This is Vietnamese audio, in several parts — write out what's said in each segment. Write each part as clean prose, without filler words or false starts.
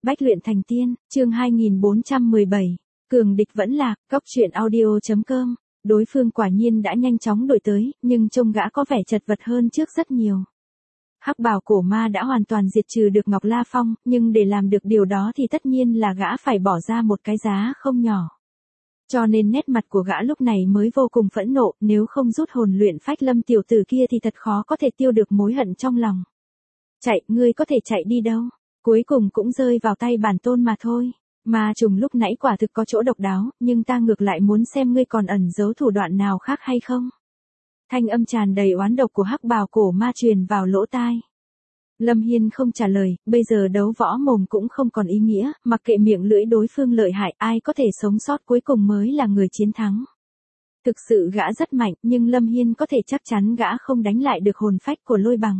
Bách luyện thành tiên, chương 2417. Cường địch vẫn lạc, góc truyện audio.com. Đối phương quả nhiên đã nhanh chóng đuổi tới, nhưng trông gã có vẻ chật vật hơn trước rất nhiều. Hắc bào cổ ma đã hoàn toàn diệt trừ được Ngọc La Phong, nhưng để làm được điều đó thì tất nhiên là gã phải bỏ ra một cái giá không nhỏ. Cho nên nét mặt của gã lúc này mới vô cùng phẫn nộ, nếu không rút hồn luyện phách lâm tiểu tử kia thì thật khó có thể tiêu được mối hận trong lòng. Chạy, ngươi có thể chạy đi đâu? Cuối cùng cũng rơi vào tay bản tôn mà thôi. Ma trùng lúc nãy quả thực có chỗ độc đáo, nhưng ta ngược lại muốn xem ngươi còn ẩn giấu thủ đoạn nào khác hay không. Thanh âm tràn đầy oán độc của hắc bào cổ ma truyền vào lỗ tai. Lâm Hiên không trả lời, bây giờ đấu võ mồm cũng không còn ý nghĩa, mặc kệ miệng lưỡi đối phương lợi hại, ai có thể sống sót cuối cùng mới là người chiến thắng. Thực sự gã rất mạnh, nhưng Lâm Hiên có thể chắc chắn gã không đánh lại được hồn phách của Lôi Bằng.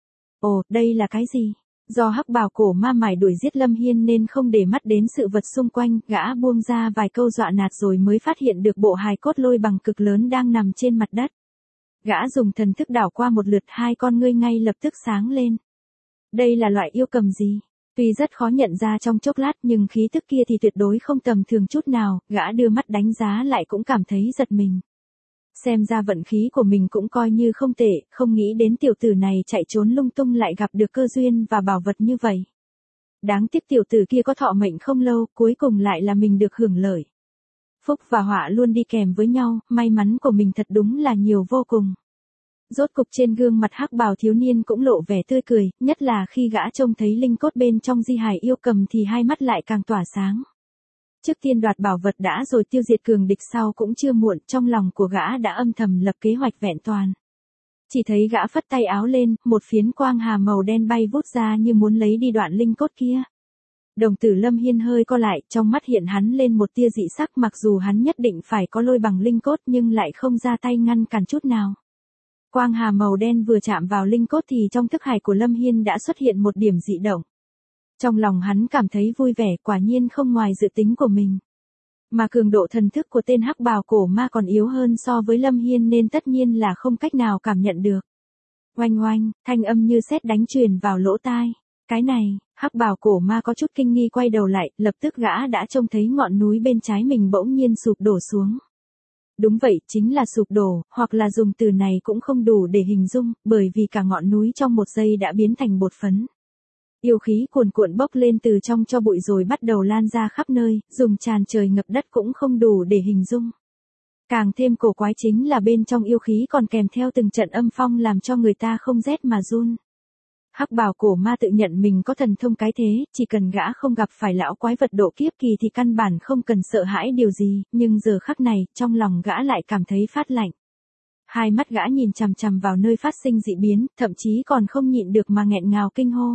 Ồ, đây là cái gì? Do hắc bào cổ ma mải đuổi giết Lâm Hiên nên không để mắt đến sự vật xung quanh, gã buông ra vài câu dọa nạt rồi mới phát hiện được bộ hài cốt Lôi Bằng cực lớn đang nằm trên mặt đất. Gã dùng thần thức đảo qua một lượt, hai con ngươi ngay lập tức sáng lên. Đây là loại yêu cầm gì? Tuy rất khó nhận ra trong chốc lát nhưng khí tức kia thì tuyệt đối không tầm thường chút nào, gã đưa mắt đánh giá lại cũng cảm thấy giật mình. Xem ra vận khí của mình cũng coi như không tệ, không nghĩ đến tiểu tử này chạy trốn lung tung lại gặp được cơ duyên và bảo vật như vậy. Đáng tiếc tiểu tử kia có thọ mệnh không lâu, cuối cùng lại là mình được hưởng lợi. Phúc và họa luôn đi kèm với nhau, may mắn của mình thật đúng là nhiều vô cùng. Rốt cục trên gương mặt hắc bào thiếu niên cũng lộ vẻ tươi cười, nhất là khi gã trông thấy linh cốt bên trong di hài yêu cầm thì hai mắt lại càng tỏa sáng. Trước tiên đoạt bảo vật đã rồi tiêu diệt cường địch sau cũng chưa muộn, trong lòng của gã đã âm thầm lập kế hoạch vẹn toàn. Chỉ thấy gã phất tay áo lên, một phiến quang hà màu đen bay vút ra như muốn lấy đi đoạn linh cốt kia. Đồng tử Lâm Hiên hơi co lại, trong mắt hiện hắn lên một tia dị sắc, mặc dù hắn nhất định phải có Lôi Bằng linh cốt nhưng lại không ra tay ngăn cản chút nào. Quang hà màu đen vừa chạm vào linh cốt thì trong thức hải của Lâm Hiên đã xuất hiện một điểm dị động. Trong lòng hắn cảm thấy vui vẻ, quả nhiên không ngoài dự tính của mình. Mà cường độ thần thức của tên hắc bào cổ ma còn yếu hơn so với Lâm Hiên nên tất nhiên là không cách nào cảm nhận được. Oanh oanh, thanh âm như sét đánh truyền vào lỗ tai. Cái này, hắc bào cổ ma có chút kinh nghi quay đầu lại, lập tức gã đã trông thấy ngọn núi bên trái mình bỗng nhiên sụp đổ xuống. Đúng vậy, chính là sụp đổ, hoặc là dùng từ này cũng không đủ để hình dung, bởi vì cả ngọn núi trong một giây đã biến thành bột phấn. Yêu khí cuồn cuộn bốc lên từ trong cho bụi rồi bắt đầu lan ra khắp nơi, dùng tràn trời ngập đất cũng không đủ để hình dung. Càng thêm cổ quái chính là bên trong yêu khí còn kèm theo từng trận âm phong làm cho người ta không rét mà run. Hắc bào cổ ma tự nhận mình có thần thông cái thế, chỉ cần gã không gặp phải lão quái vật độ kiếp kỳ thì căn bản không cần sợ hãi điều gì, nhưng giờ khắc này, trong lòng gã lại cảm thấy phát lạnh. Hai mắt gã nhìn chằm chằm vào nơi phát sinh dị biến, thậm chí còn không nhịn được mà nghẹn ngào kinh hô.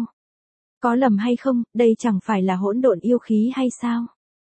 Có lầm hay không, đây chẳng phải là hỗn độn yêu khí hay sao?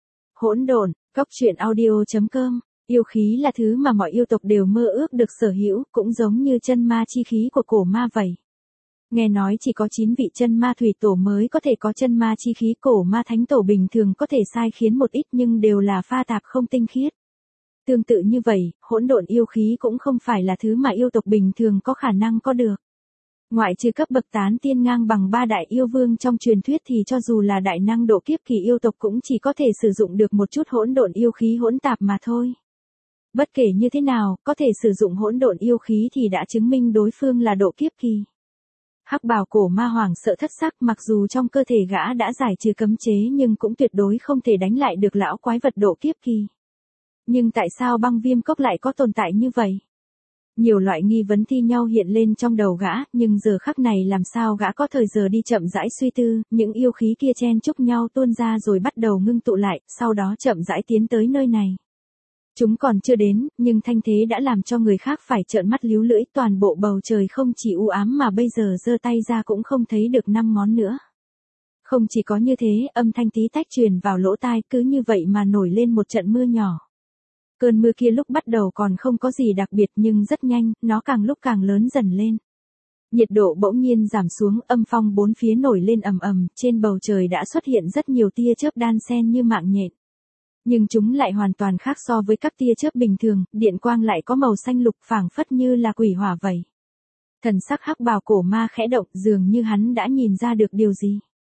Hỗn độn, góc truyện audio.com. Yêu khí là thứ mà mọi yêu tộc đều mơ ước được sở hữu, cũng giống như chân ma chi khí của cổ ma vậy. Nghe nói chỉ có 9 vị chân ma thủy tổ mới có thể có chân ma chi khí, cổ ma thánh tổ bình thường có thể sai khiến một ít nhưng đều là pha tạp không tinh khiết. Tương tự như vậy, hỗn độn yêu khí cũng không phải là thứ mà yêu tộc bình thường có khả năng có được. Ngoại trừ cấp bậc tán tiên ngang bằng 3 đại yêu vương trong truyền thuyết thì cho dù là đại năng độ kiếp kỳ yêu tộc cũng chỉ có thể sử dụng được một chút hỗn độn yêu khí hỗn tạp mà thôi. Bất kể như thế nào, có thể sử dụng hỗn độn yêu khí thì đã chứng minh đối phương là độ kiếp kỳ. Hắc bào cổ ma hoàng sợ thất sắc, mặc dù trong cơ thể gã đã giải trừ cấm chế nhưng cũng tuyệt đối không thể đánh lại được lão quái vật độ kiếp kỳ. Nhưng tại sao băng viêm cốc lại có tồn tại như vậy? Nhiều loại nghi vấn thi nhau hiện lên trong đầu gã, nhưng giờ khắc này làm sao gã có thời giờ đi chậm rãi suy tư, những yêu khí kia chen chúc nhau tuôn ra rồi bắt đầu ngưng tụ lại, sau đó chậm rãi tiến tới nơi này. Chúng còn chưa đến, nhưng thanh thế đã làm cho người khác phải trợn mắt líu lưỡi, toàn bộ bầu trời không chỉ u ám mà bây giờ giơ tay ra cũng không thấy được 5 ngón nữa. Không chỉ có như thế, âm thanh tí tách truyền vào lỗ tai, cứ như vậy mà nổi lên một trận mưa nhỏ. Cơn mưa kia lúc bắt đầu còn không có gì đặc biệt nhưng rất nhanh, nó càng lúc càng lớn dần lên. Nhiệt độ bỗng nhiên giảm xuống, âm phong bốn phía nổi lên ầm ầm, trên bầu trời đã xuất hiện rất nhiều tia chớp đan xen như mạng nhện. Nhưng chúng lại hoàn toàn khác so với các tia chớp bình thường, điện quang lại có màu xanh lục phảng phất như là quỷ hỏa vậy. Thần sắc hắc bào cổ ma khẽ động, dường như hắn đã nhìn ra được điều gì.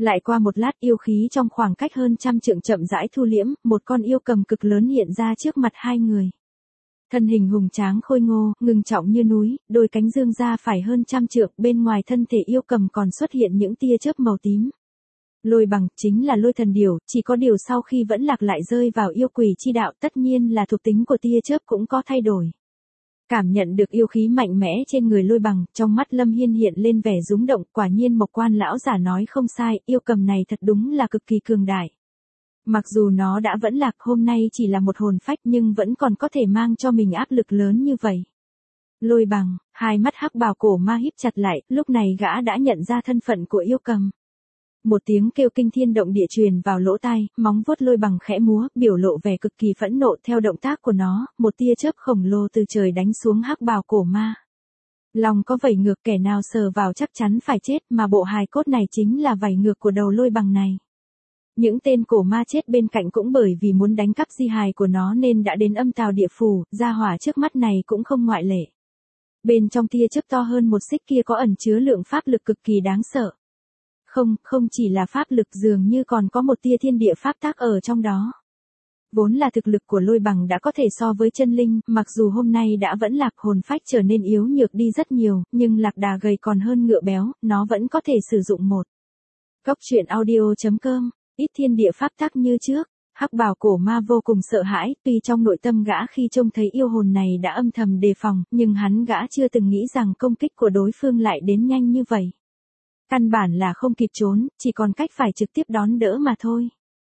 Lại qua một lát yêu khí trong khoảng cách hơn 100 trượng chậm rãi thu liễm, một con yêu cầm cực lớn hiện ra trước mặt hai người. Thân hình hùng tráng khôi ngô, ngưng trọng như núi, đôi cánh dương ra phải hơn 100 trượng, bên ngoài thân thể yêu cầm còn xuất hiện những tia chớp màu tím. Lôi bằng, chính là lôi thần điểu, chỉ có điều sau khi vẫn lạc lại rơi vào yêu quỷ chi đạo, tất nhiên là thuộc tính của tia chớp cũng có thay đổi. Cảm nhận được yêu khí mạnh mẽ trên người lôi bằng, trong mắt Lâm Hiên hiện lên vẻ rúng động, quả nhiên Mộc Quan lão giả nói không sai, yêu cầm này thật đúng là cực kỳ cường đại. Mặc dù nó đã vẫn lạc hôm nay chỉ là một hồn phách nhưng vẫn còn có thể mang cho mình áp lực lớn như vậy. Lôi bằng, hai mắt hắc bào cổ ma híp chặt lại, lúc này gã đã nhận ra thân phận của yêu cầm. Một tiếng kêu kinh thiên động địa truyền vào lỗ tai, móng vuốt lôi bằng khẽ múa, biểu lộ vẻ cực kỳ phẫn nộ theo động tác của nó, một tia chớp khổng lồ từ trời đánh xuống hắc bào cổ ma. Lòng có vảy ngược, kẻ nào sờ vào chắc chắn phải chết, mà bộ hài cốt này chính là vảy ngược của đầu lôi bằng này. Những tên cổ ma chết bên cạnh cũng bởi vì muốn đánh cắp di hài của nó nên đã đến âm tào địa phủ, gia hỏa trước mắt này cũng không ngoại lệ. Bên trong tia chớp to hơn một xích kia có ẩn chứa lượng pháp lực cực kỳ đáng sợ. Không chỉ là pháp lực, dường như còn có một tia thiên địa pháp tác ở trong đó. Vốn là thực lực của lôi bằng đã có thể so với chân linh, mặc dù hôm nay đã vẫn lạc, hồn phách trở nên yếu nhược đi rất nhiều, nhưng lạc đà gầy còn hơn ngựa béo, nó vẫn có thể sử dụng một. Góc truyện audio.com, ít thiên địa pháp tác như trước. Hắc bào cổ ma vô cùng sợ hãi, tuy trong nội tâm gã khi trông thấy yêu hồn này đã âm thầm đề phòng, nhưng gã chưa từng nghĩ rằng công kích của đối phương lại đến nhanh như vậy. Căn bản là không kịp trốn, chỉ còn cách phải trực tiếp đón đỡ mà thôi.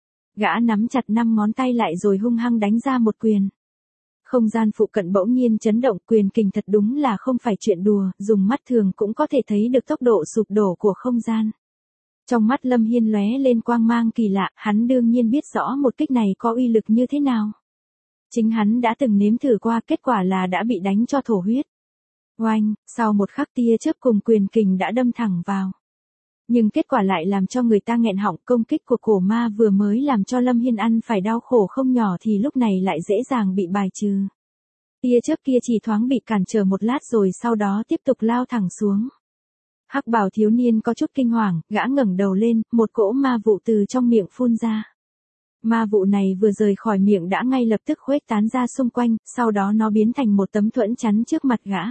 Gã nắm chặt 5 ngón tay lại rồi hung hăng đánh ra một quyền. Không gian phụ cận bỗng nhiên chấn động, quyền kình thật đúng là không phải chuyện đùa, dùng mắt thường cũng có thể thấy được tốc độ sụp đổ của không gian. Trong mắt Lâm Hiên lóe lên quang mang kỳ lạ, hắn đương nhiên biết rõ một kích này có uy lực như thế nào. Chính hắn đã từng nếm thử qua, kết quả là đã bị đánh cho thổ huyết. Oanh, sau một khắc tia chớp cùng quyền kình đã đâm thẳng vào. Nhưng kết quả lại làm cho người ta nghẹn họng, công kích của cổ ma vừa mới làm cho Lâm Hiên ăn phải đau khổ không nhỏ thì lúc này lại dễ dàng bị bài trừ. Tia chớp kia chỉ thoáng bị cản trở một lát rồi sau đó tiếp tục lao thẳng xuống. Hắc bào thiếu niên có chút kinh hoàng, gã ngẩng đầu lên, một cỗ ma vụ từ trong miệng phun ra. Ma vụ này vừa rời khỏi miệng đã ngay lập tức khuếch tán ra xung quanh, sau đó nó biến thành một tấm thuẫn chắn trước mặt gã.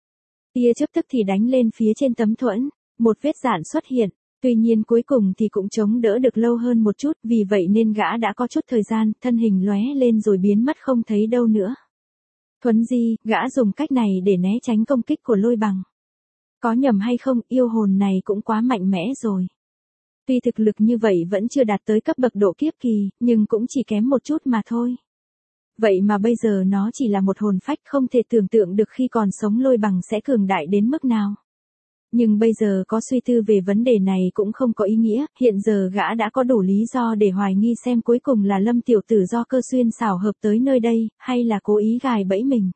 Tia chớp tức thì đánh lên phía trên tấm thuẫn, một vết rạn xuất hiện, tuy nhiên cuối cùng thì cũng chống đỡ được lâu hơn một chút, vì vậy nên gã đã có chút thời gian, thân hình lóe lên rồi biến mất không thấy đâu nữa. Thuấn di, gã dùng cách này để né tránh công kích của lôi bằng. Có nhầm hay không, yêu hồn này cũng quá mạnh mẽ rồi. Tuy thực lực như vậy vẫn chưa đạt tới cấp bậc độ kiếp kỳ, nhưng cũng chỉ kém một chút mà thôi. Vậy mà bây giờ nó chỉ là một hồn phách, không thể tưởng tượng được khi còn sống lôi bằng sẽ cường đại đến mức nào. Nhưng bây giờ có suy tư về vấn đề này cũng không có ý nghĩa, hiện giờ gã đã có đủ lý do để hoài nghi xem cuối cùng là Lâm tiểu tử do cơ xuyên xảo hợp tới nơi đây, hay là cố ý gài bẫy mình.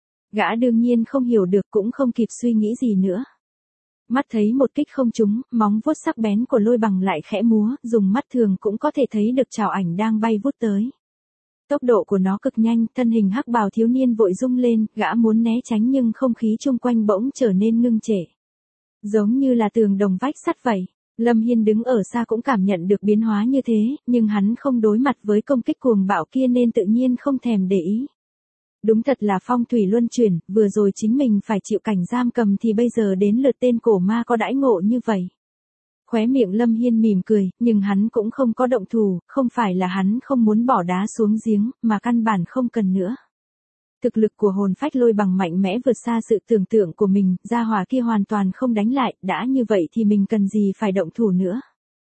Gã đương nhiên không hiểu được cũng không kịp suy nghĩ gì nữa. Mắt thấy một kích không trúng, móng vuốt sắc bén của lôi bằng lại khẽ múa, dùng mắt thường cũng có thể thấy được trảo ảnh đang bay vút tới. Tốc độ của nó cực nhanh, thân hình hắc bào thiếu niên vội rung lên, gã muốn né tránh nhưng không khí chung quanh bỗng trở nên ngưng trệ. Giống như là tường đồng vách sắt vậy. Lâm Hiên đứng ở xa cũng cảm nhận được biến hóa như thế, nhưng hắn không đối mặt với công kích cuồng bạo kia nên tự nhiên không thèm để ý. Đúng thật là phong thủy luân chuyển, vừa rồi chính mình phải chịu cảnh giam cầm thì bây giờ đến lượt tên cổ ma có đãi ngộ như vậy. Khóe miệng Lâm Hiên mỉm cười, nhưng hắn cũng không có động thủ, không phải là hắn không muốn bỏ đá xuống giếng, mà căn bản không cần nữa. Thực lực của hồn phách lôi bằng mạnh mẽ vượt xa sự tưởng tượng của mình, gia hỏa kia hoàn toàn không đánh lại, đã như vậy thì mình cần gì phải động thủ nữa.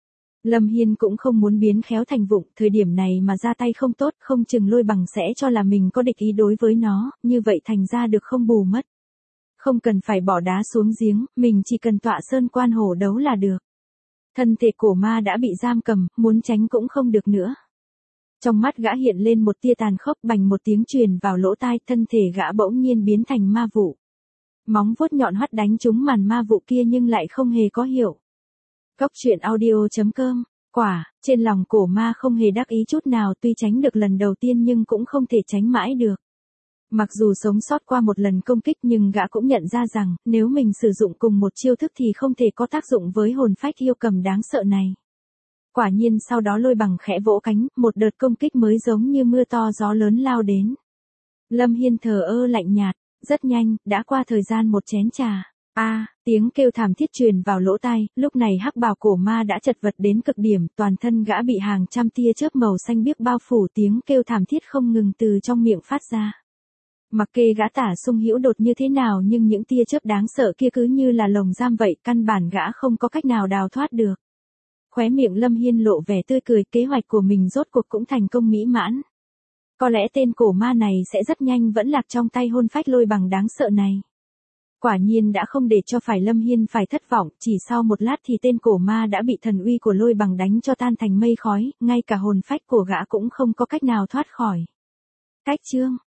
Lâm Hiên cũng không muốn biến khéo thành vụng, thời điểm này mà ra tay không tốt, không chừng lôi bằng sẽ cho là mình có địch ý đối với nó, như vậy thành ra được không bù mất. Không cần phải bỏ đá xuống giếng, mình chỉ cần tọa sơn quan hổ đấu là được. Thân thể cổ ma đã bị giam cầm, muốn tránh cũng không được nữa. Trong mắt gã hiện lên một tia tàn khốc, bành một tiếng truyền vào lỗ tai, thân thể gã bỗng nhiên biến thành ma vụ. Móng vuốt nhọn hoắt đánh trúng màn ma vụ kia nhưng lại không hề có hiệu. Góc truyện audio.com, quả, trên lòng cổ ma không hề đắc ý chút nào, tuy tránh được lần đầu tiên nhưng cũng không thể tránh mãi được. Mặc dù sống sót qua một lần công kích nhưng gã cũng nhận ra rằng, nếu mình sử dụng cùng một chiêu thức thì không thể có tác dụng với hồn phách yêu cầm đáng sợ này. Quả nhiên sau đó Lôi Bằng khẽ vỗ cánh, một đợt công kích mới giống như mưa to gió lớn lao đến. Lâm Hiên thờ ơ lạnh nhạt, rất nhanh, đã qua thời gian một chén trà. Tiếng kêu thảm thiết truyền vào lỗ tai, lúc này hắc bào cổ ma đã chật vật đến cực điểm, toàn thân gã bị hàng trăm tia chớp màu xanh biếc bao phủ, tiếng kêu thảm thiết không ngừng từ trong miệng phát ra. Mặc kệ gã Tả Sung Hữu đột như thế nào nhưng những tia chớp đáng sợ kia cứ như là lồng giam vậy, căn bản gã không có cách nào đào thoát được. Khóe miệng Lâm Hiên lộ vẻ tươi cười, kế hoạch của mình rốt cuộc cũng thành công mỹ mãn. Có lẽ tên cổ ma này sẽ rất nhanh vẫn lạc trong tay hôn phách Lôi Bằng đáng sợ này. Quả nhiên đã không để cho phải Lâm Hiên phải thất vọng, chỉ sau một lát thì tên cổ ma đã bị thần uy của Lôi Bằng đánh cho tan thành mây khói, ngay cả hồn phách của gã cũng không có cách nào thoát khỏi. Cách chương